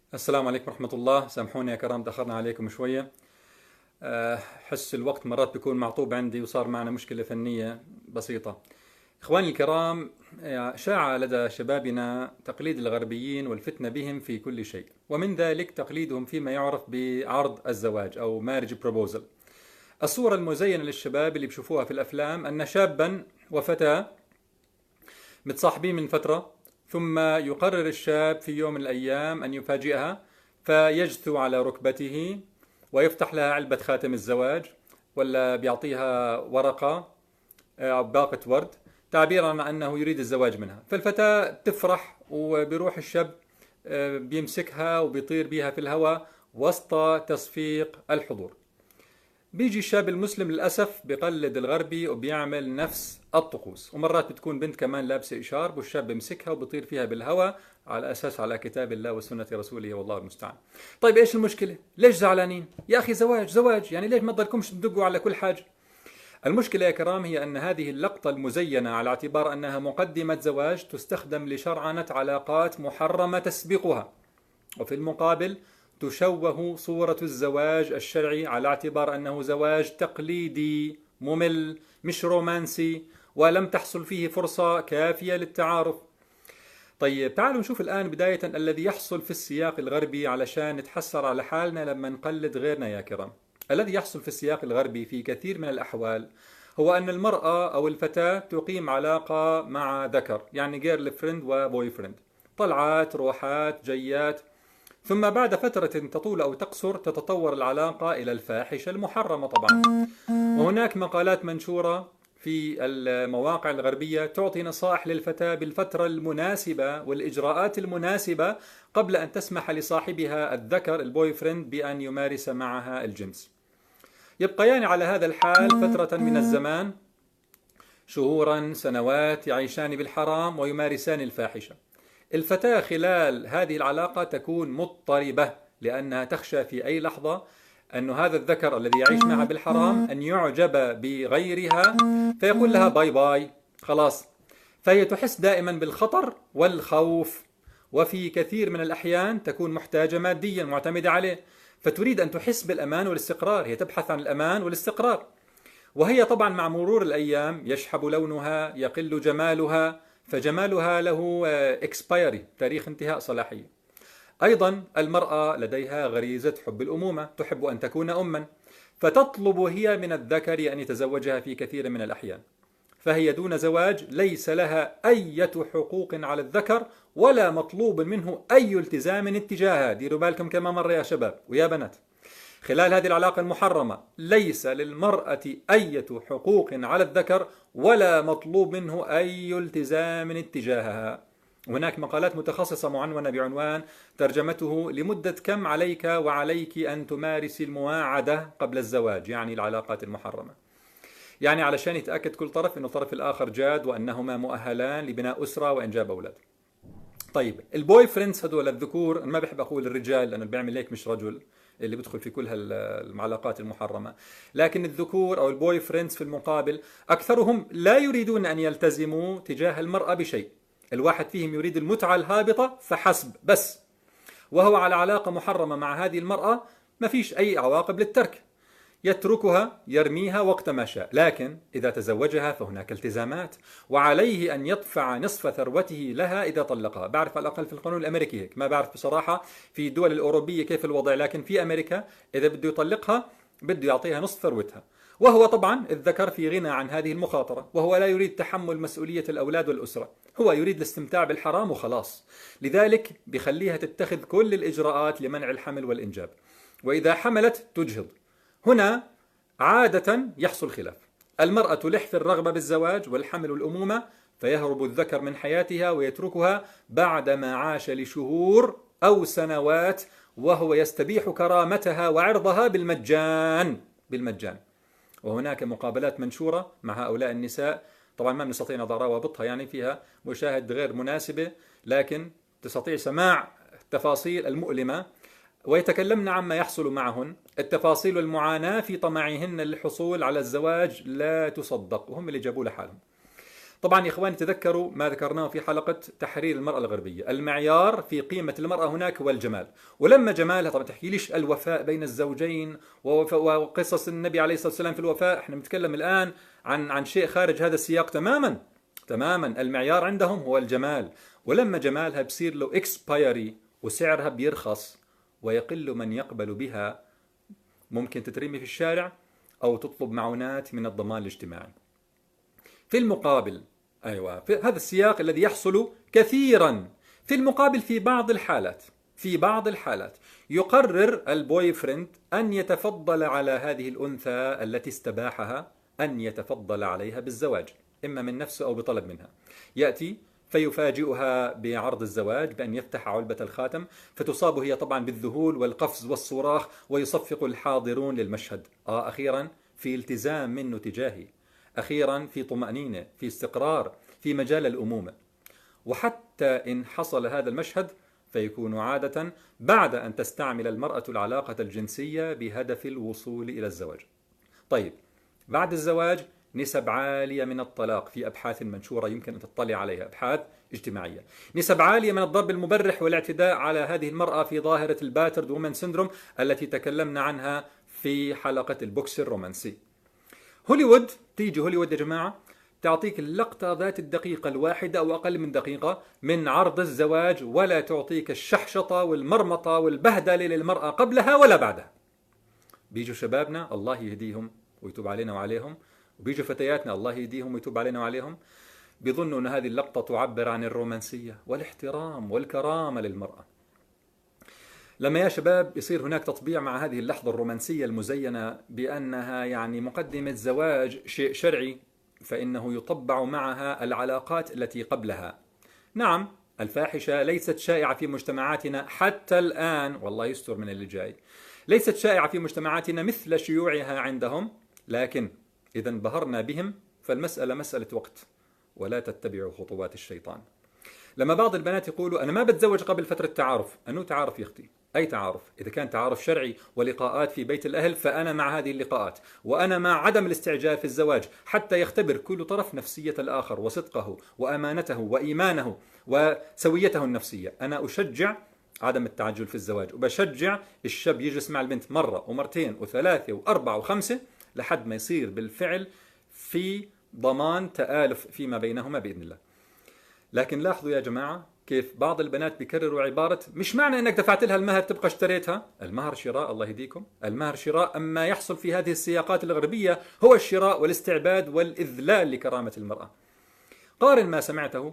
السلام عليكم ورحمة الله. سامحوني يا كرام، تأخرنا عليكم شوية. حس الوقت مرات بيكون معطوب عندي وصار معنا مشكلة فنية بسيطة. إخواني الكرام، شاع لدى شبابنا تقليد الغربيين والفتنة بهم في كل شيء، ومن ذلك تقليدهم فيما يعرف بعرض الزواج أو مارج بروبوزل. الصورة المزينة للشباب اللي بشوفوها في الأفلام أن شابا وفتاة متصاحبين من فترة، ثم يقرر الشاب في يوم من الأيام أن يفاجئها، فيجثو على ركبته ويفتح لها علبة خاتم الزواج، ولا بيعطيها ورقة أو باقة ورد تعبيرا عن أنه يريد الزواج منها. فالفتاة تفرح وبيروح الشاب بيمسكها وبيطير بيها في الهواء وسط تصفيق الحضور. بيجي الشاب المسلم للأسف بقلد الغربي وبيعمل نفس الطقوس، ومرات بتكون بنت كمان لابسة إشارب والشاب بيمسكها وبيطير فيها بالهواء على أساس على كتاب الله وسنة رسوله والله المستعان. طيب إيش المشكلة؟ ليش زعلانين؟ يا أخي زواج زواج، يعني ليش ما تضلكمش تدقوا على كل حاجة؟ المشكلة يا كرام هي أن هذه اللقطة المزينة على اعتبار أنها مقدمة زواج تستخدم لشرعنة علاقات محرمة تسبقها، وفي المقابل تشوه صورة الزواج الشرعي على اعتبار أنه زواج تقليدي ممل مش رومانسي، ولم تحصل فيه فرصة كافية للتعارف. طيب تعالوا نشوف الآن بداية الذي يحصل في السياق الغربي علشان نتحسر على حالنا لما نقلد غيرنا يا كرام. الذي يحصل في السياق الغربي في كثير من الأحوال هو أن المرأة أو الفتاة تقيم علاقة مع ذكر، يعني جيرل فريند وبوي فريند، طلعات روحات جيات، ثم بعد فترة تطول أو تقصر تتطور العلاقة إلى الفاحشة المحرمة طبعا. وهناك مقالات منشورة في المواقع الغربية تعطي نصائح للفتاة بالفترة المناسبة والإجراءات المناسبة قبل أن تسمح لصاحبها الذكر البوي فريند بأن يمارس معها الجنس. يبقيان على هذا الحال فترة من الزمان، شهورا سنوات، يعيشان بالحرام ويمارسان الفاحشة. الفتاة خلال هذه العلاقة تكون مضطربة لأنها تخشى في أي لحظة أن هذا الذكر الذي يعيش معها بالحرام أن يعجب بغيرها فيقول لها باي باي خلاص. فهي تحس دائما بالخطر والخوف، وفي كثير من الأحيان تكون محتاجة ماديا معتمدة عليه، فتريد أن تحس بالأمان والاستقرار. هي تبحث عن الأمان والاستقرار، وهي طبعا مع مرور الأيام يشحب لونها، يقل جمالها، فجمالها له اكسبايري، تاريخ انتهاء صلاحية. أيضا المرأة لديها غريزة حب الأمومة، تحب أن تكون أما، فتطلب هي من الذكر أن يتزوجها في كثير من الأحيان. فهي دون زواج ليس لها أي حقوق على الذكر ولا مطلوب منه أي التزام اتجاهها. ديروا بالكم كما مر يا شباب ويا بنات، خلال هذه العلاقة المحرمة ليس للمرأة أي حقوق على الذكر ولا مطلوب منه أي التزام اتجاهها. هناك مقالات متخصصة معنونة بعنوان ترجمته لمدة كم عليك وعليك أن تمارسي المواعدة قبل الزواج، يعني العلاقات المحرمة، يعني علشان يتأكد كل طرف أن الطرف الآخر جاد وأنهما مؤهلان لبناء أسرة وإنجاب أولاد. طيب البوي فريندز هذول الذكور، أنا ما بحب أقول الرجال لأنه اللي بيعمل هيك مش رجل اللي بيدخل في كل هالعلاقات المحرمة، لكن الذكور أو البوي فريندز في المقابل أكثرهم لا يريدون أن يلتزموا تجاه المرأة بشيء. الواحد فيهم يريد المتعة الهابطة فحسب بس، وهو على علاقة محرمة مع هذه المرأة ما فيش أي عواقب للترك، يتركها يرميها وقت ما شاء. لكن إذا تزوجها فهناك التزامات، وعليه أن يدفع نصف ثروته لها إذا طلقها. بعرف على الأقل في القانون الأمريكي هيك، ما بعرف بصراحة في الدول الأوروبية كيف الوضع، لكن في أمريكا إذا بده يطلقها بده يعطيها نصف ثروتها. وهو طبعا الذكر في غنى عن هذه المخاطرة، وهو لا يريد تحمل مسؤولية الأولاد والأسرة، هو يريد الاستمتاع بالحرام وخلاص. لذلك بخليها تتخذ كل الإجراءات لمنع الحمل والإنجاب، وإذا حملت تجهض. هنا عادة يحصل خلاف، المرأة تلح في الرغبة بالزواج والحمل والأمومة، فيهرب الذكر من حياتها ويتركها بعدما عاش لشهور أو سنوات وهو يستبيح كرامتها وعرضها بالمجان. وهناك مقابلات منشورة مع هؤلاء النساء، طبعا ما بنستطيع نضع روابطها، يعني فيها مشاهد غير مناسبة، لكن تستطيع سماع التفاصيل المؤلمة، ويتكلمن عما يحصل معهن. التفاصيل والمعاناة في طمعهن للحصول على الزواج لا تصدق، وهم اللي جابوا لحالهم. طبعا يا إخواني تذكروا ما ذكرناه في حلقة تحرير المرأة الغربية، المعيار في قيمة المرأة هناك هو الجمال. ولما جمالها، طبعا تحكي ليش الوفاء بين الزوجين وقصص النبي عليه الصلاة والسلام في الوفاء، احنا بنتكلم الآن عن شيء خارج هذا السياق تماما. تماما المعيار عندهم هو الجمال، ولما جمالها بصير له اكسبايري وسعرها بيرخص ويقل من يقبل بها، ممكن تترمي في الشارع أو تطلب معونات من الضمان الاجتماعي. في المقابل، أيوة، في هذا السياق الذي يحصل كثيرا. في المقابل في بعض الحالات يقرر البوي فريند أن يتفضل على هذه الأنثى التي استباحها، أن يتفضل عليها بالزواج، إما من نفسه أو بطلب منها. يأتي فيفاجئها بعرض الزواج بأن يفتح علبة الخاتم، فتصاب هي طبعا بالذهول والقفز والصراخ، ويصفق الحاضرون للمشهد. أخيرا في التزام منه تجاهي، أخيرا في طمأنينة، في استقرار في مجال الأمومة. وحتى إن حصل هذا المشهد فيكون عادة بعد أن تستعمل المرأة العلاقة الجنسية بهدف الوصول إلى الزواج. طيب، بعد الزواج نسب عالية من الطلاق، في أبحاث منشورة يمكن أن تطلع عليها، أبحاث اجتماعية. نسب عالية من الضرب المبرح والاعتداء على هذه المرأة في ظاهرة الباترد وومن سيندروم التي تكلمنا عنها في حلقة البوكس الرومانسي. هوليوود، تيجي هوليوود يا جماعة تعطيك اللقطة ذات الدقيقة الواحدة أو أقل من دقيقة من عرض الزواج، ولا تعطيك الشحشطة والمرمطة والبهدلة للمرأة قبلها ولا بعدها. بيجوا شبابنا الله يهديهم ويتوب علينا وعليهم، وبيجوا فتياتنا الله يهديهم ويتوب علينا وعليهم، بيظنوا أن هذه اللقطة تعبر عن الرومانسية والاحترام والكرامة للمرأة. لما يا شباب يصير هناك تطبيع مع هذه اللحظة الرومانسية المزينة بأنها يعني مقدمة زواج شيء شرعي، فإنه يطبع معها العلاقات التي قبلها. نعم، الفاحشة ليست شائعة في مجتمعاتنا حتى الآن، والله يستر من اللي جاي، ليست شائعة في مجتمعاتنا مثل شيوعها عندهم، لكن إذا انبهرنا بهم فالمسألة مسألة وقت، ولا تتبعوا خطوات الشيطان. لما بعض البنات يقولوا أنا ما بتزوج قبل فترة تعارف، أنو تعارف يا أختي؟ أي تعارف؟ إذا كان تعارف شرعي ولقاءات في بيت الأهل فأنا مع هذه اللقاءات، وأنا مع عدم الاستعجال في الزواج حتى يختبر كل طرف نفسية الآخر وصدقه وأمانته وإيمانه وسويته النفسية. أنا أشجع عدم التعجل في الزواج، وبشجع الشاب يجلس مع البنت مرة ومرتين وثلاثة وأربعة وخمسة لحد ما يصير بالفعل في ضمان تآلف فيما بينهما بإذن الله. لكن لاحظوا يا جماعة كيف بعض البنات بيكرروا عبارة مش معنى انك دفعت لها المهر تبقى اشتريتها. المهر شراء، الله يهديكم، المهر شراء. اما يحصل في هذه السياقات الغربية هو الشراء والاستعباد والإذلال لكرامة المرأة. قارن ما سمعته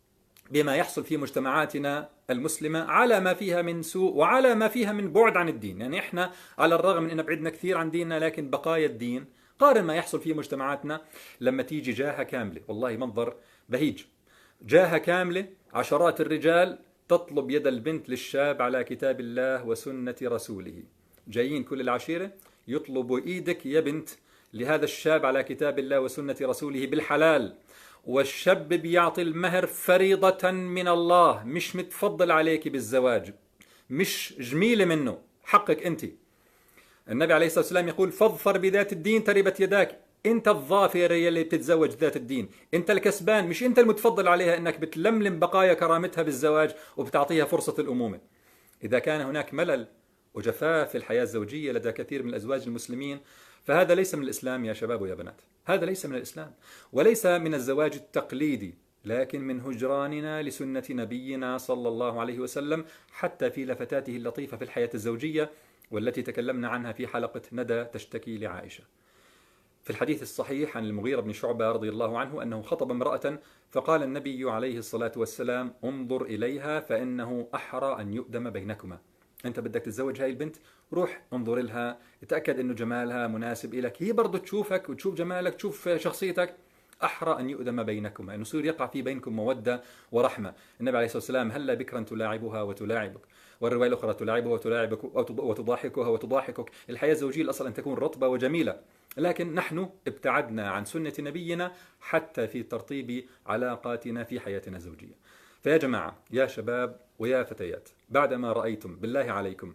بما يحصل في مجتمعاتنا المسلمة على ما فيها من سوء وعلى ما فيها من بعد عن الدين. يعني احنا على الرغم من ان بعدنا كثير عن ديننا لكن بقايا الدين. قارن ما يحصل في مجتمعاتنا لما تيجي جاهة كاملة، والله منظر بهيج، جاهة كاملة عشرات الرجال تطلب يد البنت للشاب على كتاب الله وسنة رسوله، جايين كل العشيرة يطلبوا إيدك يا بنت لهذا الشاب على كتاب الله وسنة رسوله بالحلال، والشاب بيعطي المهر فريضة من الله، مش متفضل عليك بالزواج، مش جميلة منه، حقك أنت. النبي عليه الصلاة والسلام يقول فاظفر بذات الدين تربت يداك. انت الظافر يلي بتتزوج ذات الدين، انت الكسبان، مش انت المتفضل عليها انك بتلملم بقايا كرامتها بالزواج وبتعطيها فرصة الأمومة. إذا كان هناك ملل وجفاف في الحياة الزوجية لدى كثير من الأزواج المسلمين فهذا ليس من الإسلام يا شباب ويا بنات، هذا ليس من الإسلام وليس من الزواج التقليدي، لكن من هجراننا لسنة نبينا صلى الله عليه وسلم حتى في لفتاته اللطيفة في الحياة الزوجية والتي تكلمنا عنها في حلقة ندى تشتكي لعائشة. في الحديث الصحيح عن المغيرة بن شعبة رضي الله عنه أنه خطب امرأة فقال النبي عليه الصلاة والسلام انظر إليها فإنه أحرى أن يؤدم بينكما. أنت بدك تتزوج هاي البنت، روح انظر لها، اتأكد أنه جمالها مناسب إليك، هي برضو تشوفك وتشوف جمالك تشوف شخصيتك، أحرى أن يؤدم بينكما، أنه يصير يقع في بينكم مودة ورحمة. النبي عليه الصلاة والسلام هلا بكرا تلاعبها وتلاعبك، والرواية الأخرى تلاعبها وتلاعبك وتضاحكها وتضاحكك. الحياة الزوجية الأصل أن تكون رطبة وجميلة، لكن نحن ابتعدنا عن سنة نبينا حتى في ترطيب علاقاتنا في حياتنا الزوجية. فيا جماعة يا شباب ويا فتيات، بعدما رأيتم بالله عليكم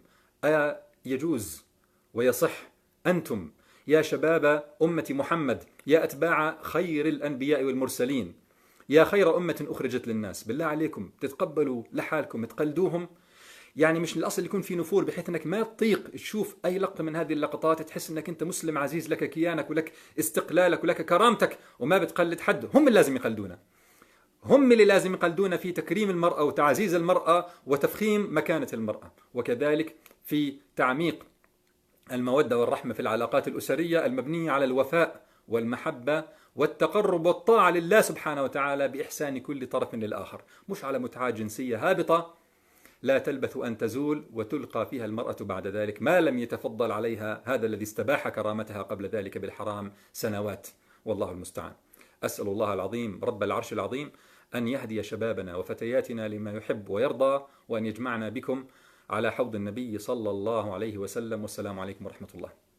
يجوز ويصح أنتم يا شباب أمة محمد، يا أتباع خير الأنبياء والمرسلين، يا خير أمة أخرجت للناس، بالله عليكم تتقبلوا لحالكم تقلدوهم؟ يعني مش الأصل يكون في نفور بحيث أنك ما تطيق تشوف أي لقطة من هذه اللقطات تحس أنك أنت مسلم عزيز، لك كيانك ولك استقلالك ولك كرامتك وما بتقلد حد. هم اللي لازم يقلدونا، هم اللي لازم يقلدونا في تكريم المرأة وتعزيز المرأة وتفخيم مكانة المرأة، وكذلك في تعميق المودة والرحمة في العلاقات الأسرية المبنية على الوفاء والمحبة والتقرب والطاعة لله سبحانه وتعالى بإحسان كل طرف للآخر، مش على متعة جنسية هابطة لا تلبث أن تزول وتلقى فيها المرأة بعد ذلك ما لم يتفضل عليها هذا الذي استباح كرامتها قبل ذلك بالحرام سنوات. والله المستعان. أسأل الله العظيم رب العرش العظيم أن يهدي شبابنا وفتياتنا لما يحب ويرضى، وأن يجمعنا بكم على حوض النبي صلى الله عليه وسلم. والسلام عليكم ورحمة الله.